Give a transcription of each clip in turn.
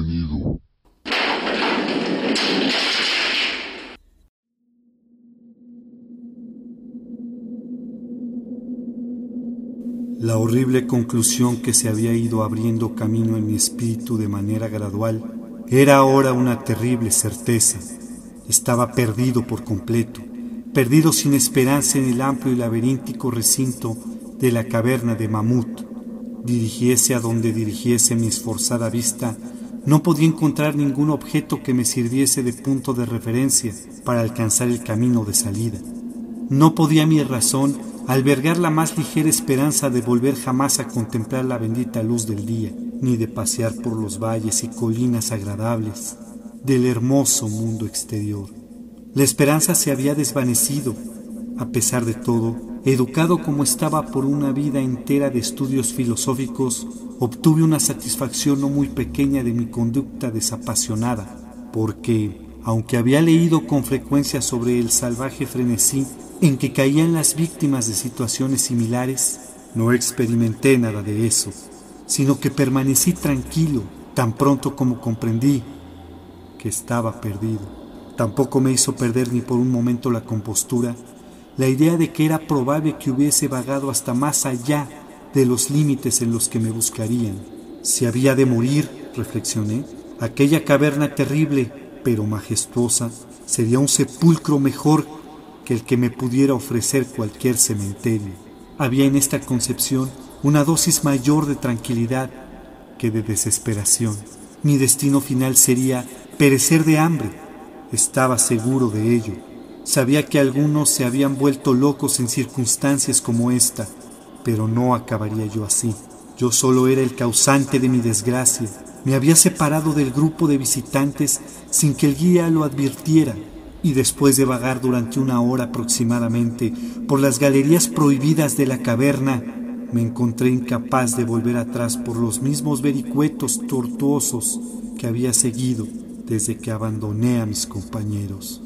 bienvenido. La horrible conclusión que se había ido abriendo camino en mi espíritu de manera gradual era ahora una terrible certeza. Estaba perdido por completo, perdido sin esperanza en el amplio y laberíntico recinto de la caverna de Mamut. Dirigiese a donde dirigiese mi esforzada vista, no podía encontrar ningún objeto que me sirviese de punto de referencia para alcanzar el camino de salida. No podía mi razón albergar la más ligera esperanza de volver jamás a contemplar la bendita luz del día, ni de pasear por los valles y colinas agradables del hermoso mundo exterior. La esperanza se había desvanecido. A pesar de todo, educado como estaba por una vida entera de estudios filosóficos, obtuve una satisfacción no muy pequeña de mi conducta desapasionada, porque, aunque había leído con frecuencia sobre el salvaje frenesí en que caían las víctimas de situaciones similares, no experimenté nada de eso, sino que permanecí tranquilo tan pronto como comprendí que estaba perdido. Tampoco me hizo perder ni por un momento la compostura la idea de que era probable que hubiese vagado hasta más allá de los límites en los que me buscarían. Si había de morir, reflexioné, aquella caverna terrible pero majestuosa sería un sepulcro mejor que el que me pudiera ofrecer cualquier cementerio. Había en esta concepción una dosis mayor de tranquilidad que de desesperación. Mi destino final sería perecer de hambre. Estaba seguro de ello. Sabía que algunos se habían vuelto locos en circunstancias como esta, pero no acabaría yo así. Yo solo era el causante de mi desgracia. Me había separado del grupo de visitantes sin que el guía lo advirtiera, y después de vagar durante una hora aproximadamente por las galerías prohibidas de la caverna, me encontré incapaz de volver atrás por los mismos vericuetos tortuosos que había seguido desde que abandoné a mis compañeros.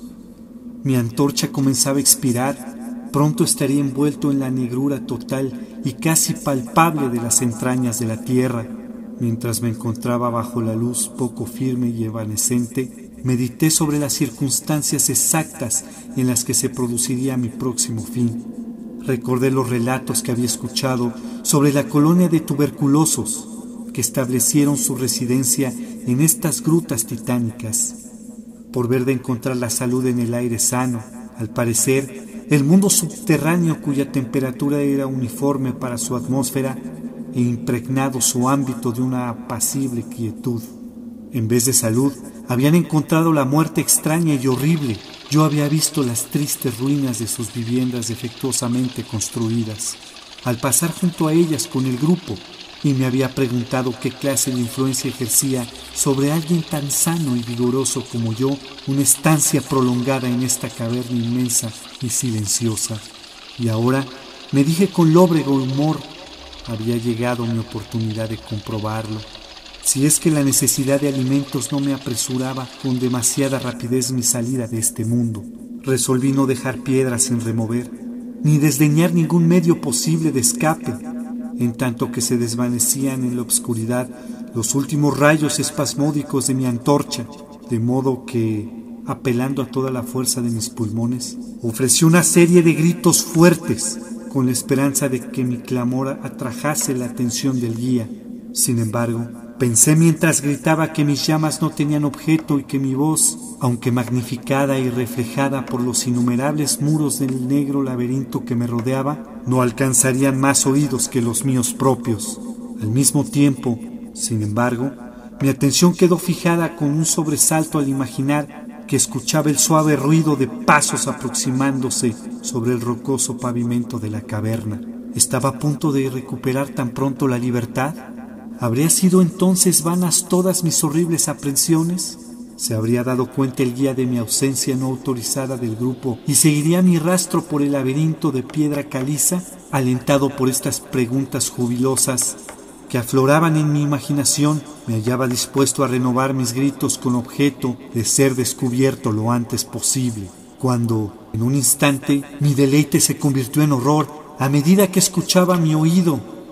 Mi antorcha comenzaba a expirar. Pronto estaría envuelto en la negrura total y casi palpable de las entrañas de la tierra. Mientras me encontraba bajo la luz poco firme y evanescente, medité sobre las circunstancias exactas en las que se produciría mi próximo fin. Recordé los relatos que había escuchado sobre la colonia de tuberculosos que establecieron su residencia en estas grutas titánicas. Por ver de encontrar la salud en el aire sano, al parecer, el mundo subterráneo cuya temperatura era uniforme para su atmósfera e impregnado su ámbito de una apacible quietud. En vez de salud, habían encontrado la muerte extraña y horrible. Yo había visto las tristes ruinas de sus viviendas defectuosamente construidas, al pasar junto a ellas con el grupo, y me había preguntado qué clase de influencia ejercía sobre alguien tan sano y vigoroso como yo una estancia prolongada en esta caverna inmensa y silenciosa. Y ahora, me dije con lóbrego humor, había llegado mi oportunidad de comprobarlo. Si es que la necesidad de alimentos no me apresuraba con demasiada rapidez mi salida de este mundo, resolví no dejar piedras sin remover, ni desdeñar ningún medio posible de escape, en tanto que se desvanecían en la obscuridad los últimos rayos espasmódicos de mi antorcha, de modo que, apelando a toda la fuerza de mis pulmones, ofrecí una serie de gritos fuertes, con la esperanza de que mi clamor atrajase la atención del guía. Sin embargo, pensé mientras gritaba que mis llamas no tenían objeto y que mi voz, aunque magnificada y reflejada por los innumerables muros del negro laberinto que me rodeaba, no alcanzarían más oídos que los míos propios. Al mismo tiempo, sin embargo, mi atención quedó fijada con un sobresalto al imaginar que escuchaba el suave ruido de pasos aproximándose sobre el rocoso pavimento de la caverna. ¿Estaba a punto de recuperar tan pronto la libertad? ¿Habría sido entonces vanas todas mis horribles aprensiones? ¿Se habría dado cuenta el guía de mi ausencia no autorizada del grupo y seguiría mi rastro por el laberinto de piedra caliza, alentado por estas preguntas jubilosas que afloraban en mi imaginación? Me hallaba dispuesto a renovar mis gritos con objeto de ser descubierto lo antes posible, cuando, en un instante, mi deleite se convirtió en horror a medida que escuchaba a mi oído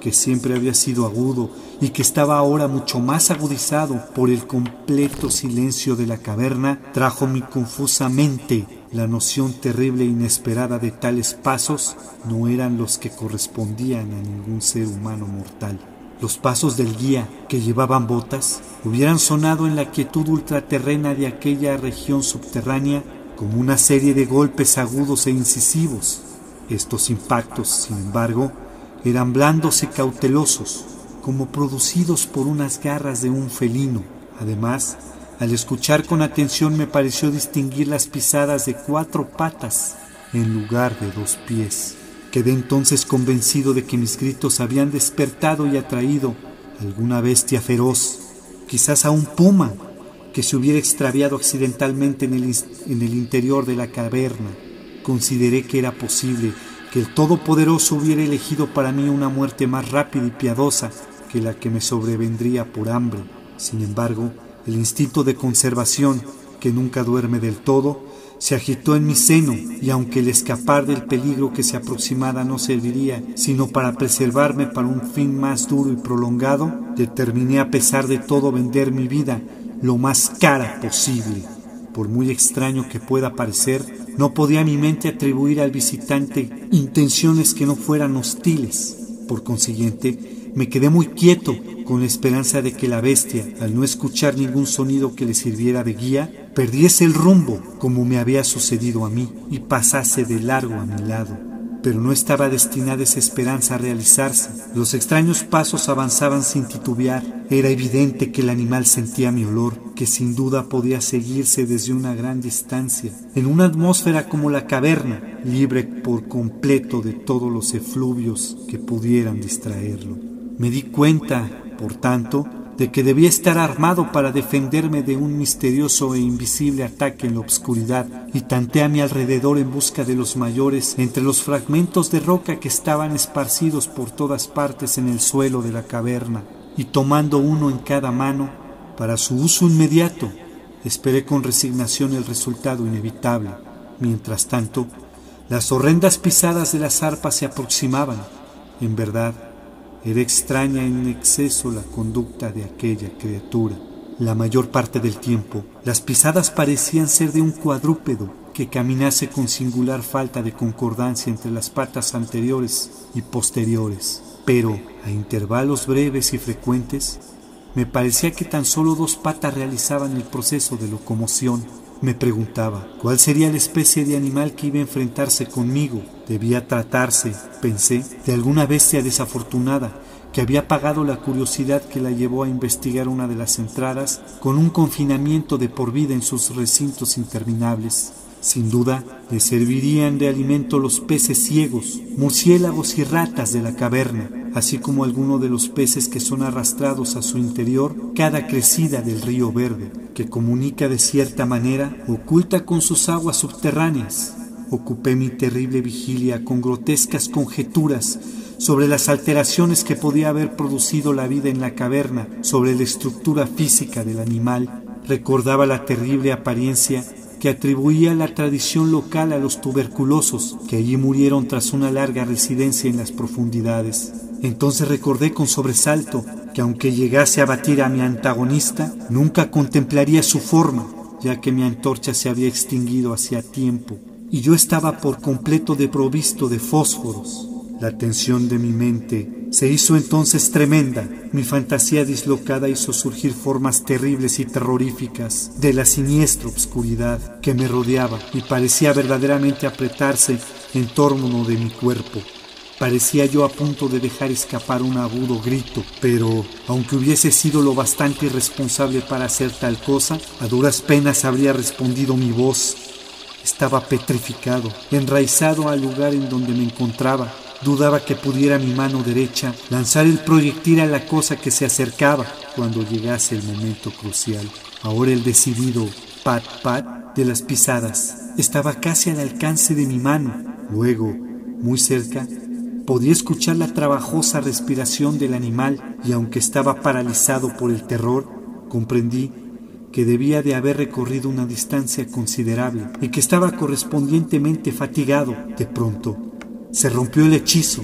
que siempre había sido agudo y que estaba ahora mucho más agudizado por el completo silencio de la caverna, trajo mi confusa mente la noción terrible e inesperada de tales pasos no eran los que correspondían a ningún ser humano mortal. Los pasos del guía, que llevaban botas, hubieran sonado en la quietud ultraterrena de aquella región subterránea como una serie de golpes agudos e incisivos. Estos impactos, sin embargo, eran blandos y cautelosos, como producidos por unas garras de un felino. Además, al escuchar con atención me pareció distinguir las pisadas de 4 patas en lugar de 2 pies. Quedé entonces convencido de que mis gritos habían despertado y atraído a alguna bestia feroz, quizás a un puma que se hubiera extraviado accidentalmente en el interior de la caverna. Consideré que era posible que el Todopoderoso hubiera elegido para mí una muerte más rápida y piadosa que la que me sobrevendría por hambre. Sin embargo, el instinto de conservación, que nunca duerme del todo, se agitó en mi seno, y aunque el escapar del peligro que se aproximaba no serviría sino para preservarme para un fin más duro y prolongado, determiné a pesar de todo vender mi vida lo más cara posible. Por muy extraño que pueda parecer, no podía mi mente atribuir al visitante intenciones que no fueran hostiles. Por consiguiente, me quedé muy quieto, con la esperanza de que la bestia, al no escuchar ningún sonido que le sirviera de guía, perdiese el rumbo, como me había sucedido a mí, y pasase de largo a mi lado. Pero no estaba destinada esa esperanza a realizarse. Los extraños pasos avanzaban sin titubear. Era evidente que el animal sentía mi olor, que sin duda podía seguirse desde una gran distancia, en una atmósfera como la caverna, libre por completo de todos los efluvios que pudieran distraerlo. Me di cuenta, por tanto, de que debía estar armado para defenderme de un misterioso e invisible ataque en la obscuridad, y tanteé a mi alrededor en busca de los mayores entre los fragmentos de roca que estaban esparcidos por todas partes en el suelo de la caverna, y tomando uno en cada mano para su uso inmediato, esperé con resignación el resultado inevitable. Mientras tanto, las horrendas pisadas de las arpas se aproximaban. En verdad, era extraña en exceso la conducta de aquella criatura. La mayor parte del tiempo, las pisadas parecían ser de un cuadrúpedo que caminase con singular falta de concordancia entre las patas anteriores y posteriores. Pero, a intervalos breves y frecuentes, me parecía que tan solo 2 patas realizaban el proceso de locomoción. Me preguntaba, ¿cuál sería la especie de animal que iba a enfrentarse conmigo? Debía tratarse, pensé, de alguna bestia desafortunada que había pagado la curiosidad que la llevó a investigar una de las entradas con un confinamiento de por vida en sus recintos interminables. Sin duda, le servirían de alimento los peces ciegos, murciélagos y ratas de la caverna, así como algunos de los peces que son arrastrados a su interior cada crecida del río Verde, que comunica de cierta manera, oculta con sus aguas subterráneas. Ocupé mi terrible vigilia con grotescas conjeturas sobre las alteraciones que podía haber producido la vida en la caverna, sobre la estructura física del animal. Recordaba la terrible apariencia que atribuía la tradición local a los tuberculosos, que allí murieron tras una larga residencia en las profundidades. Entonces recordé con sobresalto que aunque llegase a batir a mi antagonista, nunca contemplaría su forma, ya que mi antorcha se había extinguido hacía tiempo, y yo estaba por completo desprovisto de fósforos. La tensión de mi mente se hizo entonces tremenda. Mi fantasía dislocada hizo surgir formas terribles y terroríficas de la siniestra obscuridad que me rodeaba y parecía verdaderamente apretarse en torno de mi cuerpo. Parecía yo a punto de dejar escapar un agudo grito, pero, aunque hubiese sido lo bastante irresponsable para hacer tal cosa, a duras penas habría respondido mi voz. Estaba petrificado, enraizado al lugar en donde me encontraba. Dudaba que pudiera mi mano derecha lanzar el proyectil a la cosa que se acercaba cuando llegase el momento crucial. Ahora el decidido pat-pat de las pisadas estaba casi al alcance de mi mano. Luego, muy cerca, podía escuchar la trabajosa respiración del animal y aunque estaba paralizado por el terror, comprendí que debía de haber recorrido una distancia considerable y que estaba correspondientemente fatigado. De pronto, se rompió el hechizo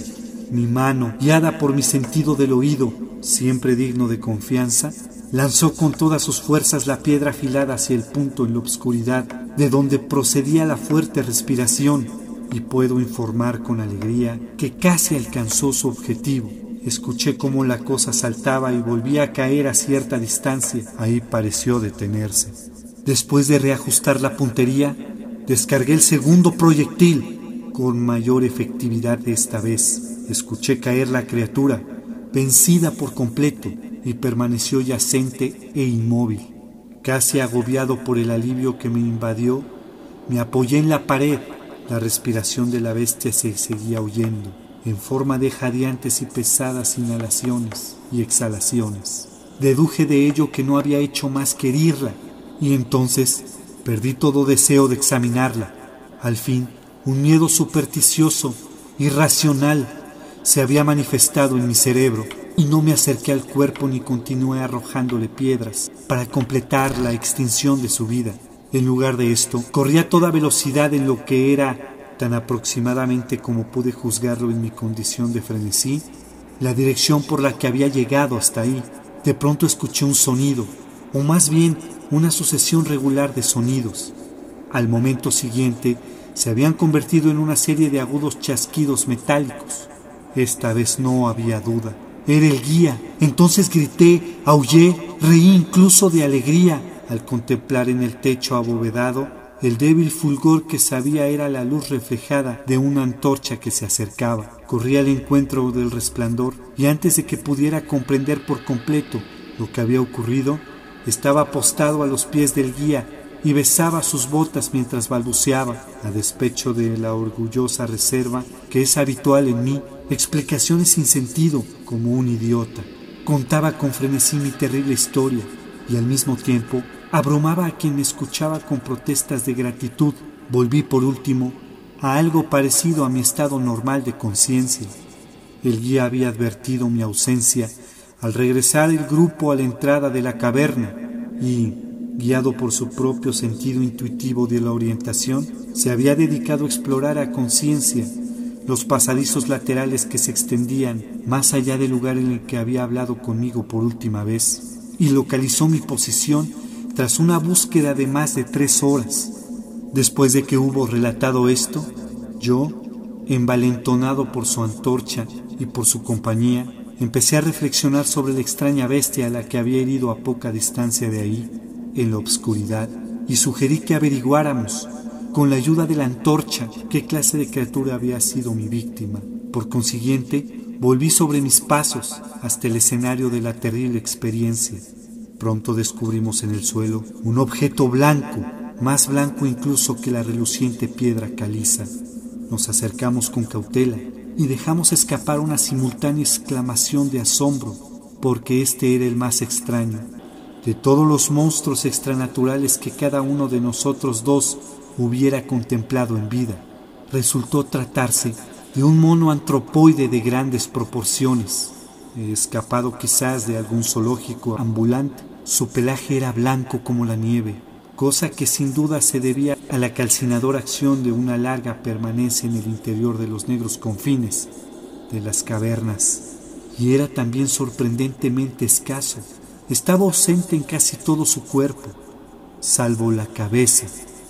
Mi mano, guiada por mi sentido del oído, siempre digno de confianza, lanzó con todas sus fuerzas la piedra afilada hacia el punto en la obscuridad de donde procedía la fuerte respiración, y puedo informar con alegría que casi alcanzó su objetivo. Escuché cómo la cosa saltaba y volvía a caer a cierta distancia. Ahí pareció detenerse. Después de reajustar la puntería, descargué el segundo proyectil con mayor efectividad esta vez. Escuché caer la criatura, vencida por completo, y permaneció yacente e inmóvil. Casi agobiado por el alivio que me invadió, me apoyé en la pared. La respiración de la bestia se seguía oyendo, en forma de jadeantes y pesadas inhalaciones y exhalaciones. Deduje de ello que no había hecho más que herirla, y entonces perdí todo deseo de examinarla. Al fin, un miedo supersticioso, irracional, se había manifestado en mi cerebro, y no me acerqué al cuerpo ni continué arrojándole piedras para completar la extinción de su vida. En lugar de esto, corrí a toda velocidad en lo que era, tan aproximadamente como pude juzgarlo en mi condición de frenesí, la dirección por la que había llegado hasta ahí. De pronto escuché un sonido, o más bien una sucesión regular de sonidos. Al momento siguiente, se habían convertido en una serie de agudos chasquidos metálicos. Esta vez no había duda. Era el guía. Entonces grité, aullé, reí incluso de alegría al contemplar en el techo abovedado el débil fulgor que sabía era la luz reflejada de una antorcha que se acercaba. Corrí al encuentro del resplandor y antes de que pudiera comprender por completo lo que había ocurrido, estaba apostado a los pies del guía y besaba sus botas mientras balbuceaba, a despecho de la orgullosa reserva que es habitual en mí, explicaciones sin sentido como un idiota. Contaba con frenesí mi terrible historia y al mismo tiempo abrumaba a quien me escuchaba con protestas de gratitud. Volví por último a algo parecido a mi estado normal de conciencia. El guía había advertido mi ausencia al regresar el grupo a la entrada de la caverna y, guiado por su propio sentido intuitivo de la orientación, se había dedicado a explorar a conciencia los pasadizos laterales que se extendían más allá del lugar en el que había hablado conmigo por última vez, y localizó mi posición tras una búsqueda de más de 3 horas. Después de que hubo relatado esto, yo, envalentonado por su antorcha y por su compañía, empecé a reflexionar sobre la extraña bestia a la que había herido a poca distancia de ahí, en la obscuridad, y sugerí que averiguáramos, con la ayuda de la antorcha, qué clase de criatura había sido mi víctima. Por consiguiente, volví sobre mis pasos hasta el escenario de la terrible experiencia. Pronto descubrimos en el suelo un objeto blanco, más blanco incluso que la reluciente piedra caliza. Nos acercamos con cautela y dejamos escapar una simultánea exclamación de asombro, porque este era el más extraño. De todos los monstruos extranaturales que cada uno de nosotros dos hubiera contemplado en vida, resultó tratarse de un mono antropoide de grandes proporciones, escapado quizás de algún zoológico ambulante. Su pelaje era blanco como la nieve, cosa que sin duda se debía a la calcinadora acción de una larga permanencia en el interior de los negros confines de las cavernas, y era también sorprendentemente escaso. Estaba ausente en casi todo su cuerpo, salvo la cabeza.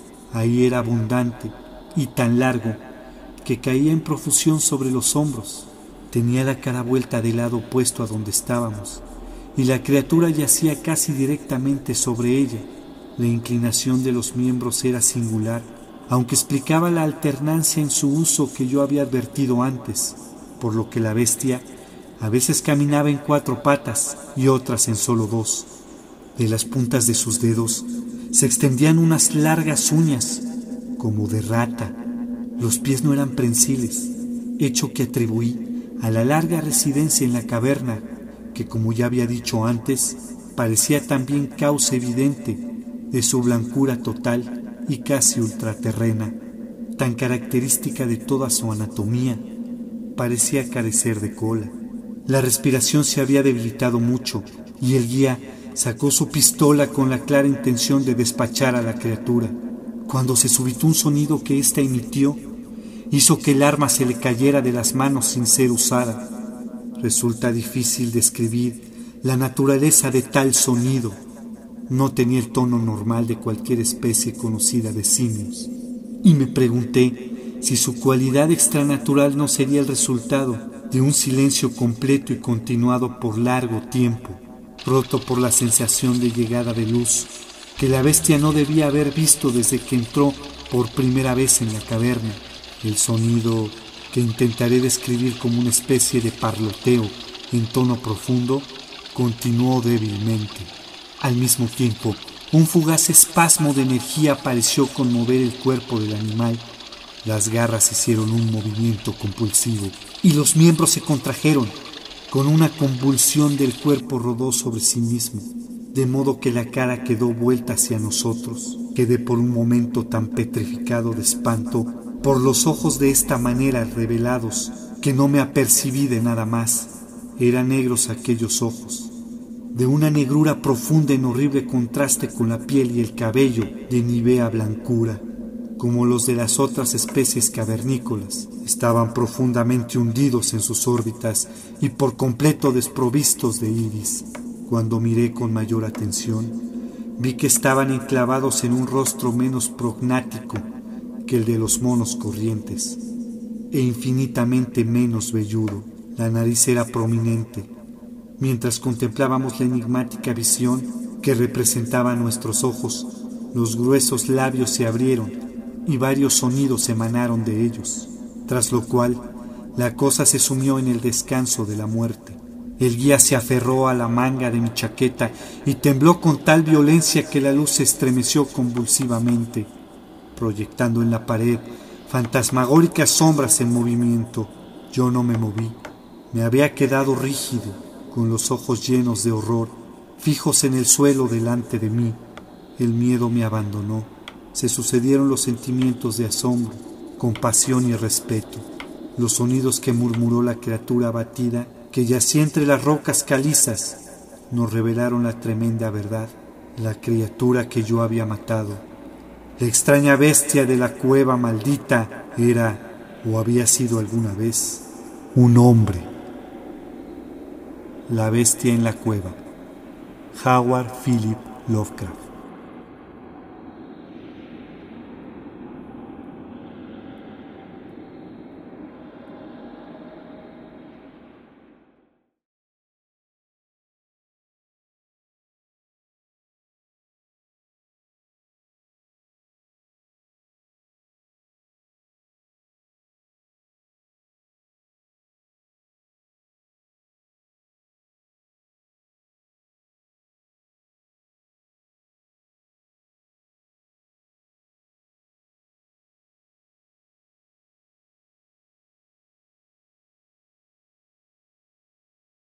Ahí era abundante y tan largo que caía en profusión sobre los hombros. Tenía la cara vuelta del lado opuesto a donde estábamos, y la criatura yacía casi directamente sobre ella. La inclinación de los miembros era singular, aunque explicaba la alternancia en su uso que yo había advertido antes, por lo que la bestia a veces caminaba en 4 patas y otras en solo 2. De las puntas de sus dedos se extendían unas largas uñas, como de rata. Los pies no eran prensiles, hecho que atribuí a la larga residencia en la caverna, que como ya había dicho antes, parecía también causa evidente de su blancura total y casi ultraterrena, tan característica de toda su anatomía. Parecía carecer de cola. La respiración se había debilitado mucho y el guía sacó su pistola con la clara intención de despachar a la criatura, cuando se suscitó un sonido que ésta emitió, hizo que el arma se le cayera de las manos sin ser usada. Resulta difícil describir la naturaleza de tal sonido. No tenía el tono normal de cualquier especie conocida de simios, y me pregunté si su cualidad extranatural no sería el resultado de un silencio completo y continuado por largo tiempo, roto por la sensación de llegada de luz que la bestia no debía haber visto desde que entró por primera vez en la caverna. El sonido, que intentaré describir como una especie de parloteo en tono profundo, continuó débilmente. Al mismo tiempo, un fugaz espasmo de energía pareció conmover el cuerpo del animal. Las garras hicieron un movimiento compulsivo y los miembros se contrajeron. Con una convulsión del cuerpo rodó sobre sí mismo, de modo que la cara quedó vuelta hacia nosotros. Quedé por un momento tan petrificado de espanto por los ojos de esta manera revelados que no me apercibí de nada más. Eran negros aquellos ojos, de una negrura profunda en horrible contraste con la piel y el cabello de nívea blancura, como los de las otras especies cavernícolas. Estaban profundamente hundidos en sus órbitas y por completo desprovistos de iris. Cuando miré con mayor atención, vi que estaban enclavados en un rostro menos prognático que el de los monos corrientes, e infinitamente menos velludo. La nariz era prominente. Mientras contemplábamos la enigmática visión que representaba a nuestros ojos, los gruesos labios se abrieron y varios sonidos emanaron de ellos, tras lo cual la cosa se sumió en el descanso de la muerte. El guía se aferró a la manga de mi chaqueta y tembló con tal violencia que la luz se estremeció convulsivamente, proyectando en la pared fantasmagóricas sombras en movimiento. Yo no me moví. Me había quedado rígido, con los ojos llenos de horror, fijos en el suelo delante de mí. El miedo me abandonó. Se sucedieron los sentimientos de asombro, compasión y respeto. Los sonidos que murmuró la criatura abatida, que yacía entre las rocas calizas, nos revelaron la tremenda verdad. La criatura que yo había matado, la extraña bestia de la cueva maldita, era, o había sido alguna vez, un hombre. La bestia en la cueva. Howard Philip Lovecraft.